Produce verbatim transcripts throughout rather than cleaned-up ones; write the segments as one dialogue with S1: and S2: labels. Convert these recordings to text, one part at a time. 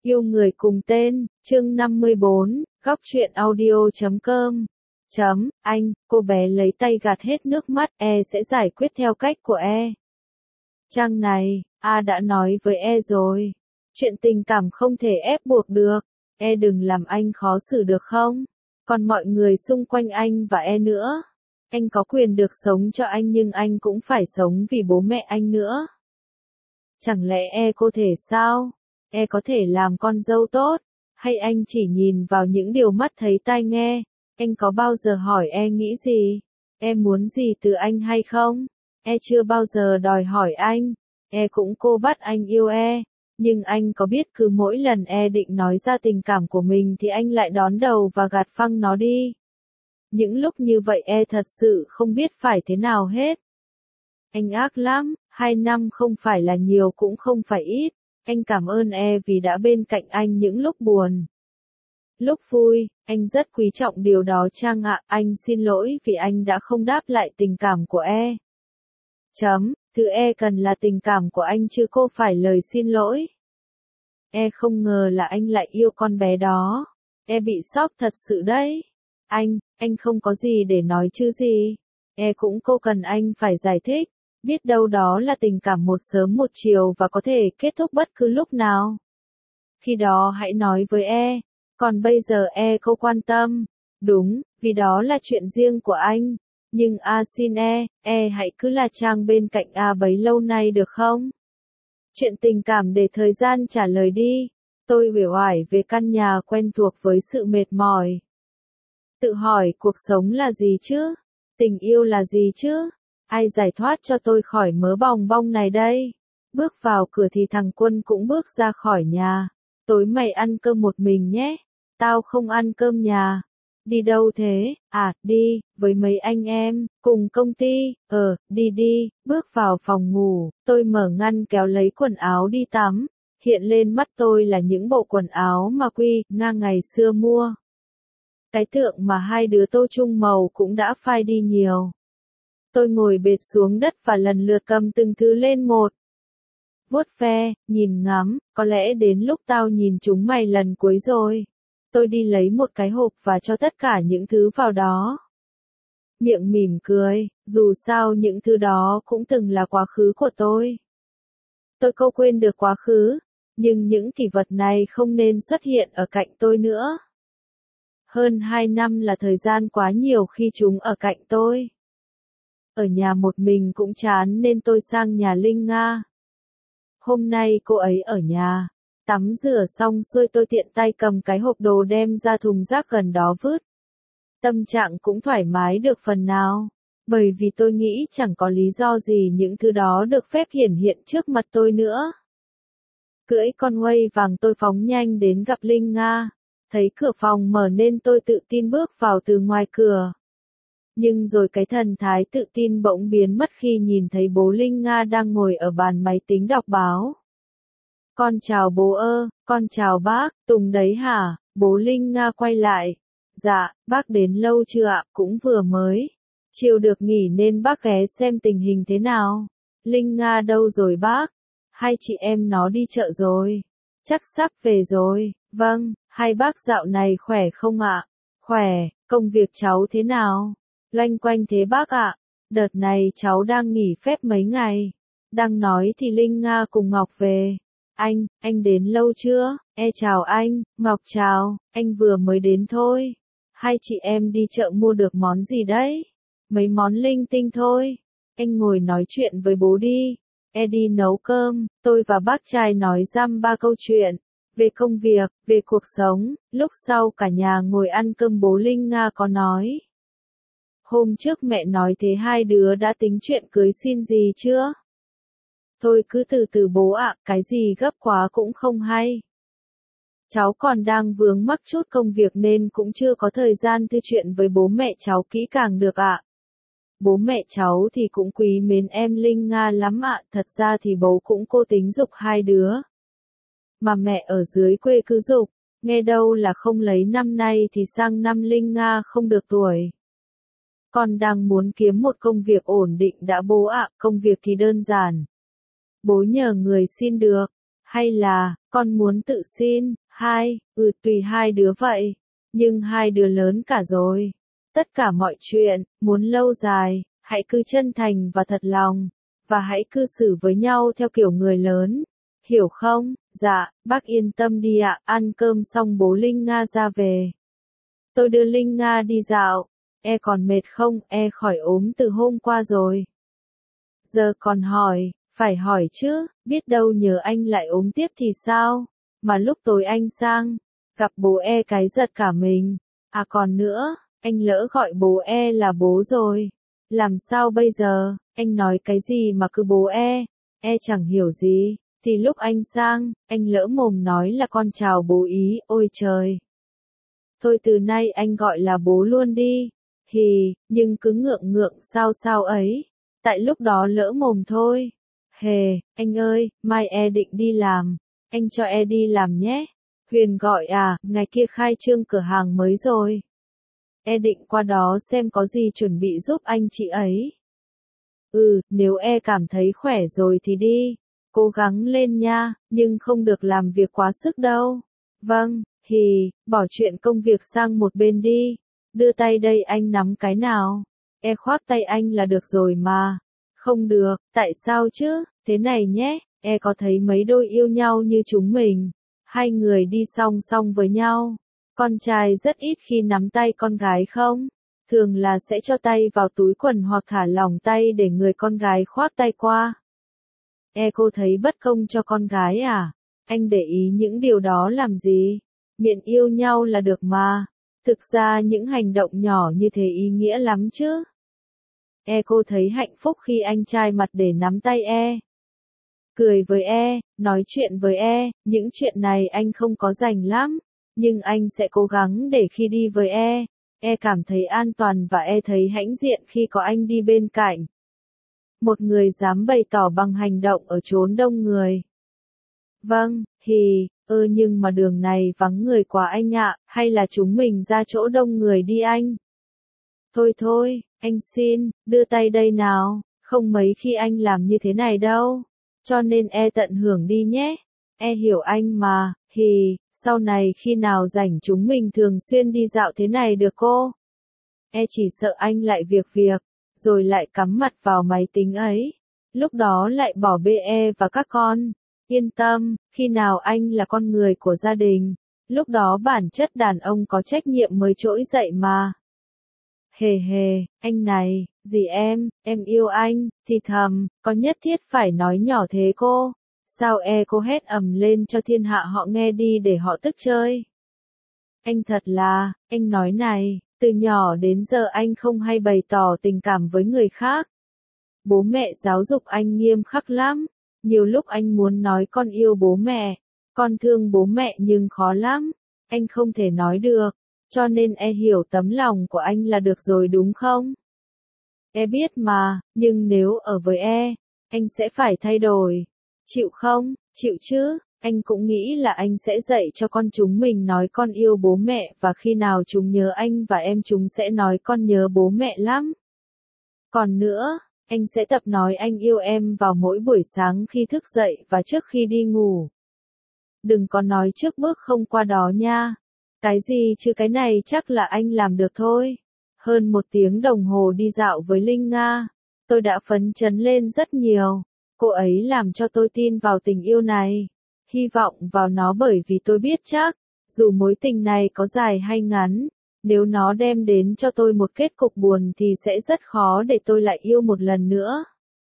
S1: Yêu người cùng tên, chương năm mươi bốn, góc truyện audio chấm com. Chấm, anh, cô bé lấy tay gạt hết nước mắt, E sẽ giải quyết theo cách của E. Trang này, A đã nói với E rồi. Chuyện tình cảm không thể ép buộc được. E đừng làm anh khó xử được không? Còn mọi người xung quanh anh và E nữa. Anh có quyền được sống cho anh nhưng anh cũng phải sống vì bố mẹ anh nữa. Chẳng lẽ E có thể sao? E có thể làm con dâu tốt, hay anh chỉ nhìn vào những điều mắt thấy tai nghe? Anh có bao giờ hỏi E nghĩ gì? E muốn gì từ anh hay không? E chưa bao giờ đòi hỏi anh. E cũng cô bắt anh yêu E. Nhưng anh có biết cứ mỗi lần E định nói ra tình cảm của mình thì anh lại đón đầu và gạt phăng nó đi. Những lúc như vậy E thật sự không biết phải thế nào hết. Anh ác lắm, hai năm không phải là nhiều cũng không phải ít. Anh cảm ơn E vì đã bên cạnh anh những lúc buồn. Lúc vui, anh rất quý trọng điều đó Trang ạ. Anh xin lỗi vì anh đã không đáp lại tình cảm của E. Chấm, thứ E cần là tình cảm của anh chứ cô phải lời xin lỗi. E không ngờ là anh lại yêu con bé đó. E bị sốc thật sự đấy. Anh, anh không có gì để nói chứ gì. E cũng cô cần anh phải giải thích. Biết đâu đó là tình cảm một sớm một chiều và có thể kết thúc bất cứ lúc nào. Khi đó hãy nói với E. Còn bây giờ E cô quan tâm. Đúng, vì đó là chuyện riêng của anh. Nhưng A xin E, E hãy cứ là Trang bên cạnh A bấy lâu nay được không? Chuyện tình cảm để thời gian trả lời đi. Tôi uể oải về căn nhà quen thuộc với sự mệt mỏi. Tự hỏi cuộc sống là gì chứ? Tình yêu là gì chứ? Ai giải thoát cho tôi khỏi mớ bòng bong này đây? Bước vào cửa thì thằng Quân cũng bước ra khỏi nhà. Tối mày ăn cơm một mình nhé. Tao không ăn cơm nhà. Đi đâu thế? À, đi, với mấy anh em, cùng công ty. Ờ, đi đi, bước vào phòng ngủ. Tôi mở ngăn kéo lấy quần áo đi tắm. Hiện lên mắt tôi là những bộ quần áo mà Quy, Nga ngày xưa mua. Cái tượng mà hai đứa tô chung màu cũng đã phai đi nhiều. Tôi ngồi bệt xuống đất và lần lượt cầm từng thứ lên một. Vuốt ve, nhìn ngắm, có lẽ đến lúc tao nhìn chúng mày lần cuối rồi. Tôi đi lấy một cái hộp và cho tất cả những thứ vào đó. Miệng mỉm cười, dù sao những thứ đó cũng từng là quá khứ của tôi. Tôi không quên được quá khứ, nhưng những kỷ vật này không nên xuất hiện ở cạnh tôi nữa. Hơn hai năm là thời gian quá nhiều khi chúng ở cạnh tôi. Ở nhà một mình cũng chán nên tôi sang nhà Linh Nga. Hôm nay cô ấy ở nhà. Tắm rửa xong xuôi tôi tiện tay cầm cái hộp đồ đem ra thùng rác gần đó vứt. Tâm trạng cũng thoải mái được phần nào. Bởi vì tôi nghĩ chẳng có lý do gì những thứ đó được phép hiển hiện trước mặt tôi nữa. Cưỡi con Huây vàng tôi phóng nhanh đến gặp Linh Nga. Thấy cửa phòng mở nên tôi tự tin bước vào từ ngoài cửa. Nhưng rồi cái thần thái tự tin bỗng biến mất khi nhìn thấy bố Linh Nga đang ngồi ở bàn máy tính đọc báo. Con chào bố ơ, con chào bác, Tùng đấy hả? Bố Linh Nga quay lại. Dạ, bác đến lâu chưa ạ? Cũng vừa mới. Chiều được nghỉ nên bác ghé xem tình hình thế nào. Linh Nga đâu rồi bác? Hai chị em nó đi chợ rồi. Chắc sắp về rồi. Vâng, hai bác dạo này khỏe không ạ? Khỏe, công việc cháu thế nào? Loanh quanh thế bác ạ. Đợt này cháu đang nghỉ phép mấy ngày. Đang nói thì Linh Nga cùng Ngọc về. Anh, anh đến lâu chưa? E chào anh, Ngọc chào, anh vừa mới đến thôi. Hai chị em đi chợ mua được món gì đấy? Mấy món linh tinh thôi. Anh ngồi nói chuyện với bố đi. E đi nấu cơm, tôi và bác trai nói dăm ba câu chuyện. Về công việc, về cuộc sống, lúc sau cả nhà ngồi ăn cơm bố Linh Nga có nói. Hôm trước mẹ nói thế hai đứa đã tính chuyện cưới xin gì chưa? Thôi cứ từ từ bố ạ, cái gì gấp quá cũng không hay. Cháu còn đang vướng mắc chút công việc nên cũng chưa có thời gian thư chuyện với bố mẹ cháu kỹ càng được ạ. Bố mẹ cháu thì cũng quý mến em Linh Nga lắm ạ, thật ra thì bố cũng cố tính giục hai đứa. Mà mẹ ở dưới quê cứ giục, nghe đâu là không lấy năm nay thì sang năm Linh Nga không được tuổi. Con đang muốn kiếm một công việc ổn định đã bố ạ, công việc thì đơn giản. Bố nhờ người xin được, Hay là, con muốn tự xin? Hai, ừ tùy hai đứa vậy. Nhưng hai đứa lớn cả rồi. Tất cả mọi chuyện, muốn lâu dài, hãy cứ chân thành và thật lòng. Và hãy cư xử với nhau theo kiểu người lớn. Hiểu không? Dạ, bác yên tâm đi ạ. Ăn cơm xong bố Linh Nga ra về. Tôi đưa Linh Nga đi dạo. E còn mệt không? E khỏi ốm từ hôm qua rồi. Giờ còn hỏi, phải hỏi chứ, biết đâu nhờ anh lại ốm tiếp thì sao? Mà lúc tối anh sang, gặp bố E cái giật cả mình. À còn nữa, anh lỡ gọi bố E là bố rồi. Làm sao bây giờ? Anh nói cái gì mà cứ bố E? E chẳng hiểu gì. Thì lúc anh sang, anh lỡ mồm nói là con chào bố ý, ôi trời. Thôi từ nay anh gọi là bố luôn đi. Hì, nhưng cứ ngượng ngượng sao sao ấy. Tại lúc đó lỡ mồm thôi. Hề, anh ơi, mai E định đi làm. Anh cho E đi làm nhé. Huyền gọi à, ngày kia khai trương cửa hàng mới rồi. E định qua đó xem có gì chuẩn bị giúp anh chị ấy. Ừ, nếu E cảm thấy khỏe rồi thì đi. Cố gắng lên nha, nhưng không được làm việc quá sức đâu. Vâng, hì, bỏ chuyện công việc sang một bên đi. Đưa tay đây anh nắm cái nào. E khoác tay anh là được rồi mà. Không được, tại sao chứ? Thế này nhé, E có thấy mấy đôi yêu nhau như chúng mình. Hai người đi song song với nhau. Con trai rất ít khi nắm tay con gái không? Thường là sẽ cho tay vào túi quần hoặc thả lỏng tay để người con gái khoác tay qua. E cô thấy bất công cho con gái à? Anh để ý những điều đó làm gì? Miệng yêu nhau là được mà. Thực ra những hành động nhỏ như thế ý nghĩa lắm chứ. E cô thấy hạnh phúc khi anh trai mặt để nắm tay E. Cười với E, nói chuyện với E, những chuyện này anh không có rành lắm. Nhưng anh sẽ cố gắng để khi đi với E, E cảm thấy an toàn và E thấy hãnh diện khi có anh đi bên cạnh. Một người dám bày tỏ bằng hành động ở chốn đông người. Vâng, thì, ơ ừ, nhưng mà đường này vắng người quá anh ạ, hay là chúng mình ra chỗ đông người đi anh? Thôi thôi, anh xin, đưa tay đây nào, không mấy khi anh làm như thế này đâu. Cho nên E tận hưởng đi nhé. E hiểu anh mà, thì, sau này khi nào rảnh chúng mình thường xuyên đi dạo thế này được cô? E chỉ sợ anh lại việc việc, rồi lại cắm mặt vào máy tính ấy. Lúc đó lại bỏ bê E và các con. Yên tâm, khi nào anh là con người của gia đình, lúc đó bản chất đàn ông có trách nhiệm mới trỗi dậy mà. Hề hề, anh này, gì em, em yêu anh, thì thầm, có nhất thiết phải nói nhỏ thế cô? Sao E cô hét ầm lên cho thiên hạ họ nghe đi để họ tức chơi? Anh thật là, anh nói này, từ nhỏ đến giờ anh không hay bày tỏ tình cảm với người khác. Bố mẹ giáo dục anh nghiêm khắc lắm. Nhiều lúc anh muốn nói con yêu bố mẹ, con thương bố mẹ nhưng khó lắm. Anh không thể nói được, cho nên E hiểu tấm lòng của anh là được rồi đúng không? E biết mà, nhưng nếu ở với E, anh sẽ phải thay đổi. Chịu không? Chịu chứ? Anh cũng nghĩ là anh sẽ dạy cho con chúng mình nói con yêu bố mẹ và khi nào chúng nhớ anh và em chúng sẽ nói con nhớ bố mẹ lắm. Còn nữa, anh sẽ tập nói anh yêu em vào mỗi buổi sáng khi thức dậy và trước khi đi ngủ. Đừng có nói trước bước không qua đó nha. Cái gì chứ cái này chắc là anh làm được thôi. Hơn một tiếng đồng hồ đi dạo với Linh Nga, tôi đã phấn chấn lên rất nhiều. Cô ấy làm cho tôi tin vào tình yêu này. Hy vọng vào nó bởi vì tôi biết chắc, dù mối tình này có dài hay ngắn, nếu nó đem đến cho tôi một kết cục buồn thì sẽ rất khó để tôi lại yêu một lần nữa.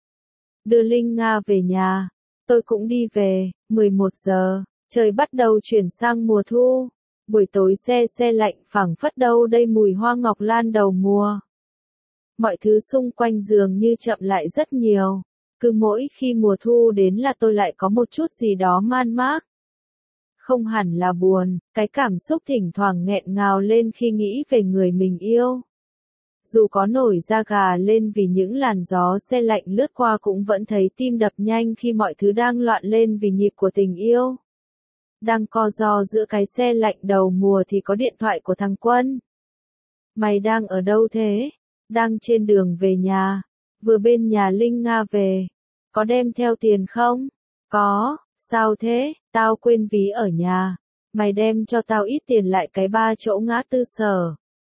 S1: Đưa Linh Nga về nhà, tôi cũng đi về, mười một giờ, trời bắt đầu chuyển sang mùa thu. Buổi tối se se lạnh phảng phất đâu đây mùi hoa ngọc lan đầu mùa. Mọi thứ xung quanh dường như chậm lại rất nhiều. Cứ mỗi khi mùa thu đến là tôi lại có một chút gì đó man mác. Không hẳn là buồn, cái cảm xúc thỉnh thoảng nghẹn ngào lên khi nghĩ về người mình yêu. Dù có nổi da gà lên vì những làn gió se lạnh lướt qua cũng vẫn thấy tim đập nhanh khi mọi thứ đang loạn lên vì nhịp của tình yêu. Đang co ro giữa cái se lạnh đầu mùa thì có điện thoại của thằng Quân. Mày đang ở đâu thế? Đang trên đường về nhà. Vừa bên nhà Linh Nga về. Có đem theo tiền không? Có. Sao thế, tao quên ví ở nhà. Mày đem cho tao ít tiền lại cái ba chỗ ngã tư Sở.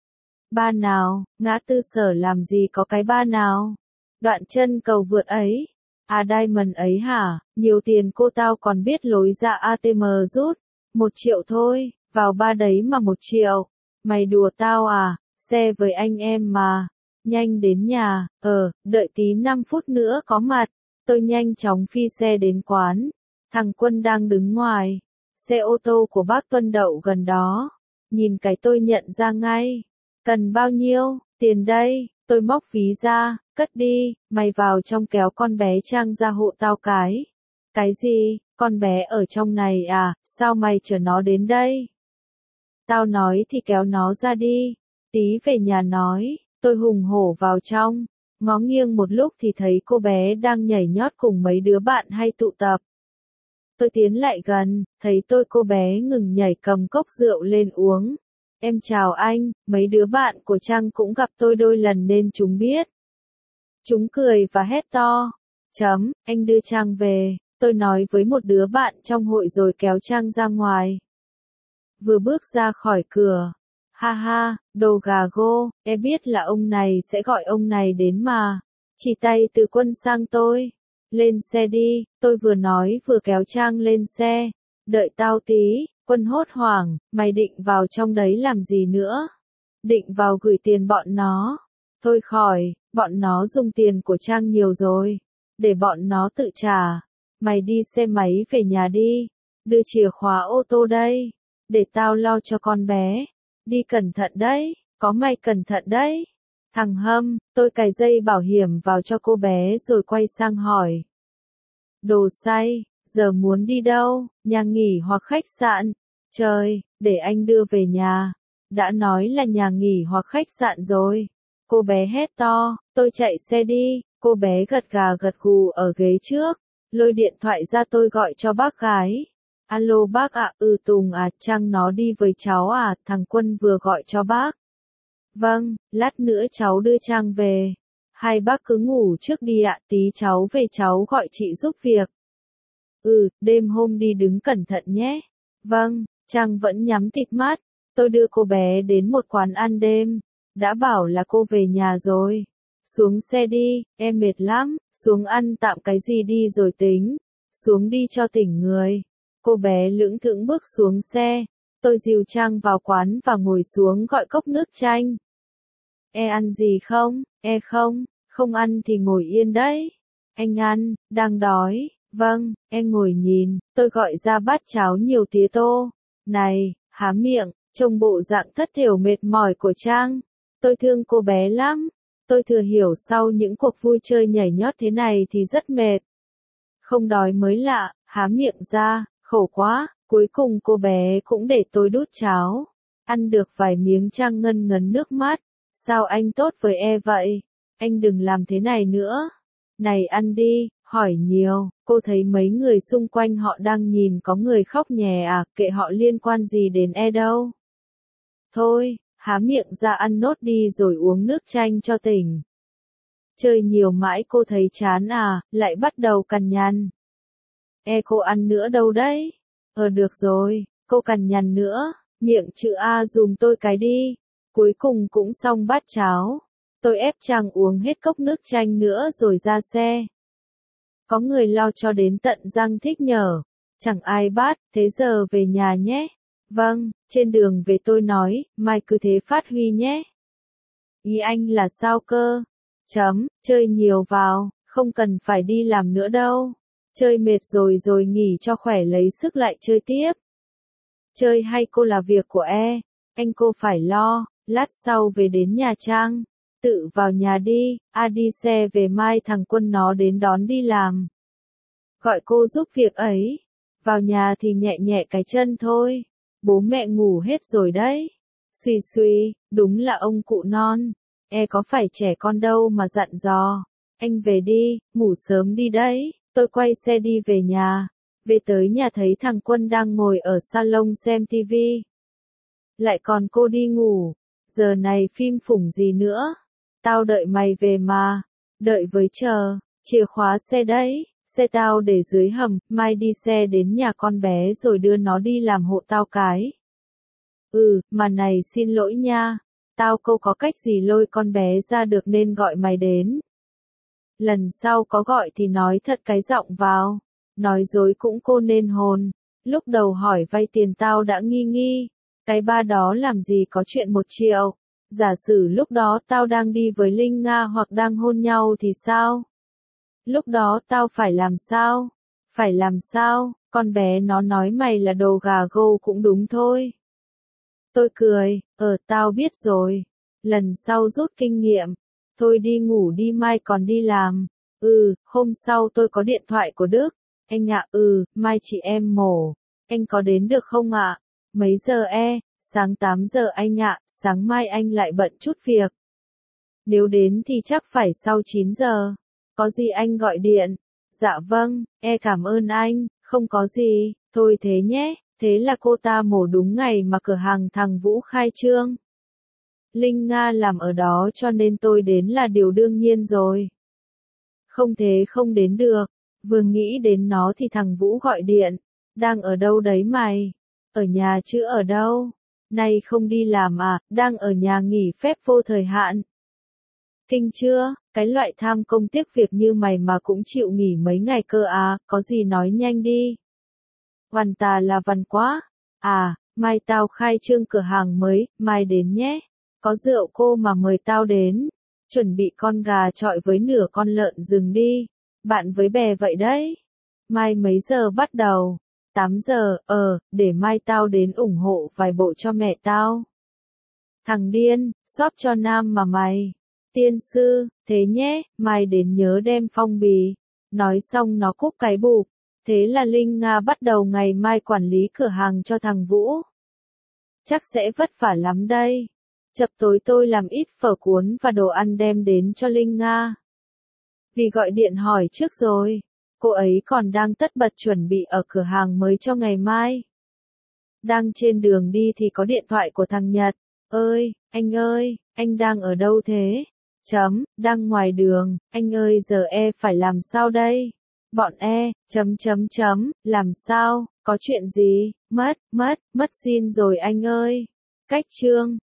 S1: Ba nào, ngã tư Sở làm gì có cái ba nào? Đoạn chân cầu vượt ấy. À Diamond ấy hả, nhiều tiền cô tao còn biết lối ra a tê em rút. Một triệu thôi, vào ba đấy mà một triệu. Mày đùa tao à, xe với anh em mà. Nhanh đến nhà, ờ, đợi tí năm phút nữa có mặt. Tôi nhanh chóng phi xe đến quán. Thằng Quân đang đứng ngoài. Xe ô tô của bác Tuân đậu gần đó. Nhìn cái tôi nhận ra ngay. Cần bao nhiêu, tiền đây, tôi móc ví ra, cất đi, mày vào trong kéo con bé Trang ra hộ tao cái. Cái gì, con bé ở trong này à, sao mày chở nó đến đây? Tao nói thì kéo nó ra đi, tí về nhà nói, tôi hùng hổ vào trong, ngó nghiêng một lúc thì thấy cô bé đang nhảy nhót cùng mấy đứa bạn hay tụ tập. Tôi tiến lại gần, thấy tôi cô bé ngừng nhảy cầm cốc rượu lên uống. Em chào anh, mấy đứa bạn của Trang cũng gặp tôi đôi lần nên chúng biết. Chúng cười và hét to. Chấm, anh đưa Trang về, tôi nói với một đứa bạn trong hội rồi kéo Trang ra ngoài. Vừa bước ra khỏi cửa. Ha ha, đồ gà gô, em biết là ông này sẽ gọi ông này đến mà. Chỉ tay từ Quân sang tôi. Lên xe đi, tôi vừa nói vừa kéo Trang lên xe. Đợi tao tí. Quân hốt hoảng, mày định vào trong đấy làm gì nữa? Định vào gửi tiền bọn nó. Thôi khỏi, bọn nó dùng tiền của Trang nhiều rồi. Để bọn nó tự trả. Mày đi xe máy về nhà đi. Đưa chìa khóa ô tô đây. Để tao lo cho con bé. Đi cẩn thận đấy, có mày cẩn thận đấy. Thằng Hâm, tôi cài dây bảo hiểm vào cho cô bé rồi quay sang hỏi. Đồ say. Giờ muốn đi đâu, nhà nghỉ hoặc khách sạn? Trời, để anh đưa về nhà. Đã nói là nhà nghỉ hoặc khách sạn rồi. Cô bé hét to, tôi chạy xe đi. Cô bé gật gà gật gù ở ghế trước. Lôi điện thoại ra tôi gọi cho bác gái. Alo bác ạ, ừ Tùng à, Trang nó đi với cháu à, thằng Quân vừa gọi cho bác. Vâng, lát nữa cháu đưa Trang về. Hai bác cứ ngủ trước đi ạ, tí cháu về cháu gọi chị giúp việc. Ừ, đêm hôm đi đứng cẩn thận nhé. Vâng, Trang vẫn nhắm tịt mắt. Tôi đưa cô bé đến một quán ăn đêm. Đã bảo là cô về nhà rồi. Xuống xe đi, em mệt lắm. Xuống ăn tạm cái gì đi rồi tính. Xuống đi cho tỉnh người. Cô bé lững thững bước xuống xe. Tôi dìu Trang vào quán và ngồi xuống gọi cốc nước chanh. E ăn gì không? E không, không ăn thì ngồi yên đấy. Anh ăn, đang đói. Vâng, em ngồi nhìn, tôi gọi ra bát cháo nhiều tía tô. Này, há miệng, trông bộ dạng thất thểu mệt mỏi của Trang. Tôi thương cô bé lắm. Tôi thừa hiểu sau những cuộc vui chơi nhảy nhót thế này thì rất mệt. Không đói mới lạ, há miệng ra, khổ quá, cuối cùng cô bé cũng để tôi đút cháo. Ăn được vài miếng Trang ngân ngấn nước mắt. Sao anh tốt với e vậy? Anh đừng làm thế này nữa. Này ăn đi, hỏi nhiều, cô thấy mấy người xung quanh họ đang nhìn có người khóc nhè à, kệ họ liên quan gì đến e đâu. Thôi, há miệng ra ăn nốt đi rồi uống nước chanh cho tỉnh. Chơi nhiều mãi cô thấy chán à, lại bắt đầu cằn nhằn. E cô ăn nữa đâu đấy? Ờ được rồi, cô cằn nhằn nữa, miệng chữ A dùm tôi cái đi. Cuối cùng cũng xong bát cháo. Tôi ép Trang uống hết cốc nước chanh nữa rồi ra xe. Có người lo cho đến tận răng thích nhở. Chẳng ai bắt, thế giờ về nhà nhé. Vâng, trên đường về tôi nói, mai cứ thế phát huy nhé. Ý anh là sao cơ? Chấm, chơi nhiều vào, không cần phải đi làm nữa đâu. Chơi mệt rồi rồi nghỉ cho khỏe lấy sức lại chơi tiếp. Chơi hay cô là việc của e, anh cô phải lo, lát sau về đến nhà Trang. Tự vào nhà đi, a đi xe về mai thằng Quân nó đến đón đi làm. Gọi cô giúp việc ấy. Vào nhà thì nhẹ nhẹ cái chân thôi. Bố mẹ ngủ hết rồi đấy. Xùy xùy, đúng là ông cụ non. E có phải trẻ con đâu mà dặn dò. Anh về đi, ngủ sớm đi đấy. Tôi quay xe đi về nhà. Về tới nhà thấy thằng Quân đang ngồi ở salon xem tivi. Lại còn cô đi ngủ. Giờ này phim phủng gì nữa. Tao đợi mày về mà. Đợi với chờ. Chìa khóa xe đấy. xe tao để dưới hầm, mai đi xe đến nhà con bé rồi đưa nó đi làm hộ tao cái. Ừ, mà này xin lỗi nha, tao câu có cách gì lôi con bé ra được nên gọi mày đến. Lần sau có gọi thì nói thật cái giọng vào, nói dối cũng cô nên hồn. Lúc đầu hỏi vay tiền tao đã nghi nghi, cái ba đó làm gì có chuyện một triệu. Giả sử lúc đó tao đang đi với Linh Nga hoặc đang hôn nhau thì sao? Lúc đó tao phải làm sao? Phải làm sao? Con bé nó nói mày là đồ gà gâu cũng đúng thôi. Tôi cười, ờ tao biết rồi. Lần sau rút kinh nghiệm. Thôi đi ngủ đi mai còn đi làm. Ừ, hôm sau tôi có điện thoại của Đức. Anh ạ, ừ, mai chị em mổ. Anh có đến được không ạ? Mấy giờ e? Sáng tám giờ anh ạ, sáng mai anh lại bận chút việc. Nếu đến thì chắc phải sau chín giờ. Có gì anh gọi điện. Dạ vâng, e cảm ơn anh, không có gì, thôi thế nhé. Thế là cô ta mổ đúng ngày mà cửa hàng thằng Vũ khai trương. Linh Nga làm ở đó cho nên tôi đến là điều đương nhiên rồi. Không thế không đến được. Vừa nghĩ đến nó thì thằng Vũ gọi điện. Đang ở đâu đấy mày? Ở nhà chứ ở đâu? Nay không đi làm à, đang ở nhà nghỉ phép vô thời hạn. Kinh chưa, cái loại tham công tiếc việc như mày mà cũng chịu nghỉ mấy ngày cơ à, có gì nói nhanh đi. Vằn tà là vằn quá. À, mai tao khai trương cửa hàng mới, mai đến nhé. Có rượu cô mà mời tao đến. Chuẩn bị con gà chọi với nửa con lợn rừng đi. Bạn với bè vậy đấy. Mai mấy giờ bắt đầu? tám giờ, ờ, để mai tao đến ủng hộ vài bộ cho mẹ tao. Thằng điên, shop cho nam mà mày. Tiên sư, thế nhé, mai đến nhớ đem phong bì. Nói xong nó cúp cái bụp. Thế là Linh Nga bắt đầu ngày mai quản lý cửa hàng cho thằng Vũ. Chắc sẽ vất vả lắm đây. Chập tối tôi làm ít phở cuốn và đồ ăn đem đến cho Linh Nga. Vì gọi điện hỏi trước rồi. Cô ấy còn đang tất bật chuẩn bị ở cửa hàng mới cho ngày mai. Đang trên đường đi thì có điện thoại của thằng Nhật. Ơi, anh ơi, anh đang ở đâu thế? Chấm, đang ngoài đường, anh ơi giờ e phải làm sao đây? Bọn e, chấm chấm chấm, làm sao, có chuyện gì? Mất, mất, mất xin rồi anh ơi. Cách chương.